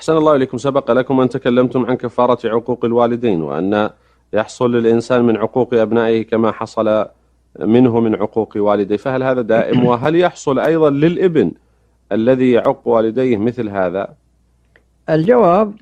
أحسن الله إليكم. سبق لكم أن تكلمتم عن كفارة عقوق الوالدين، وأن يحصل للإنسان من عقوق أبنائه كما حصل منه من عقوق والديه، فهل هذا دائم؟ وهل يحصل أيضا للابن الذي يعق والديه مثل هذا؟ الجواب: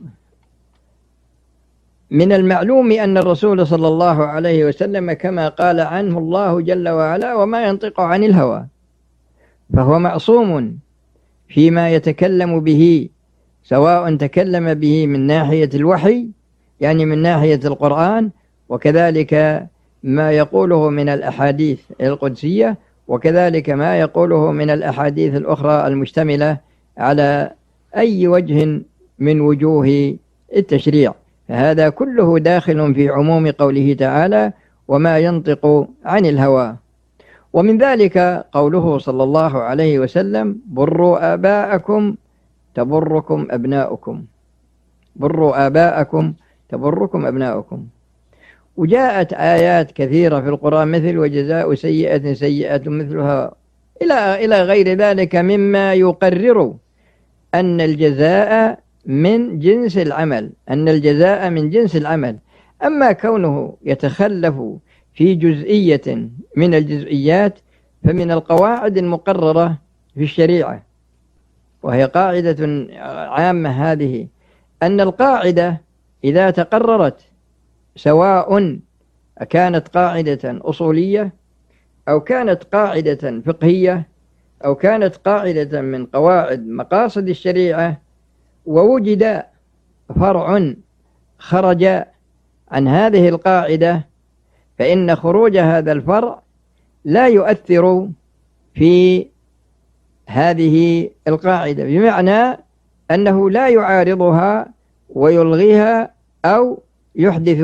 من المعلوم أن الرسول صلى الله عليه وسلم كما قال عنه الله جل وعلا: وما ينطق عن الهوى، فهو معصوم فيما يتكلم به، سواء تكلم به من ناحية الوحي يعني من ناحية القرآن، وكذلك ما يقوله من الأحاديث القدسية، وكذلك ما يقوله من الأحاديث الأخرى المشتملة على أي وجه من وجوه التشريع، فهذا كله داخل في عموم قوله تعالى: وما ينطق عن الهوى. ومن ذلك قوله صلى الله عليه وسلم: بروا آباءكم تبركم أبناؤكم، بروا آباءكم تبركم أبناؤكم. وجاءت آيات كثيرة في القرآن مثل: وجزاء سيئة سيئة مثلها، إلى غير ذلك مما يقرر أن الجزاء من جنس العمل، أن الجزاء من جنس العمل. أما كونه يتخلف في جزئية من الجزئيات فمن القواعد المقررة في الشريعة، وهي قاعدة عامة هذه، أن القاعدة إذا تقررت سواء كانت قاعدة أصولية أو كانت قاعدة فقهية أو كانت قاعدة من قواعد مقاصد الشريعة، ووجد فرع خرج عن هذه القاعدة، فإن خروج هذا الفرع لا يؤثر في هذه القاعدة، بمعنى أنه لا يعارضها ويلغيها أو يحدث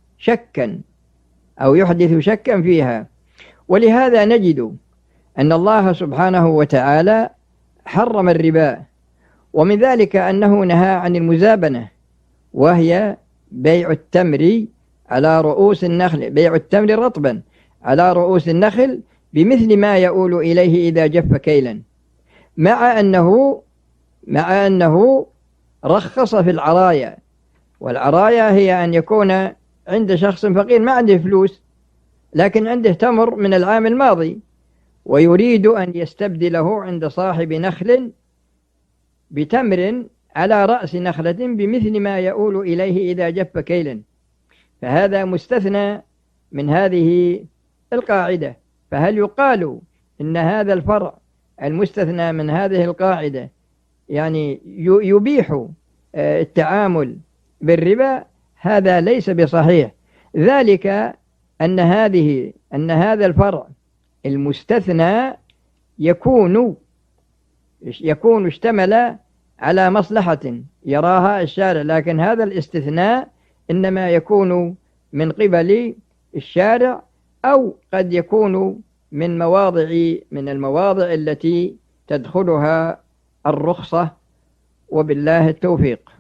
شكا فيها. ولهذا نجد أن الله سبحانه وتعالى حرم الربا، ومن ذلك أنه نهى عن المزابنة، وهي بيع التمر على رؤوس النخل، بيع التمر رطبا على رؤوس النخل بمثل ما يؤول إليه إذا جف كيلا، مع أنه رخص في العرايا، والعرايا هي أن يكون عند شخص فقير ما عنده فلوس لكن عنده تمر من العام الماضي، ويريد أن يستبدله عند صاحب نخل بتمر على رأس نخلة بمثل ما يؤول إليه إذا جف كيلا، فهذا مستثنى من هذه القاعدة. فهل يقال إن هذا الفرع المستثنى من هذه القاعدة يعني يبيح التعامل بالربا؟ هذا ليس بصحيح، ذلك أن هذا الفرع المستثنى يكون اشتمل على مصلحة يراها الشارع، لكن هذا الاستثناء إنما يكون من قبل الشارع، أو قد يكون من المواضع التي تدخلها الرخصة، وبالله التوفيق.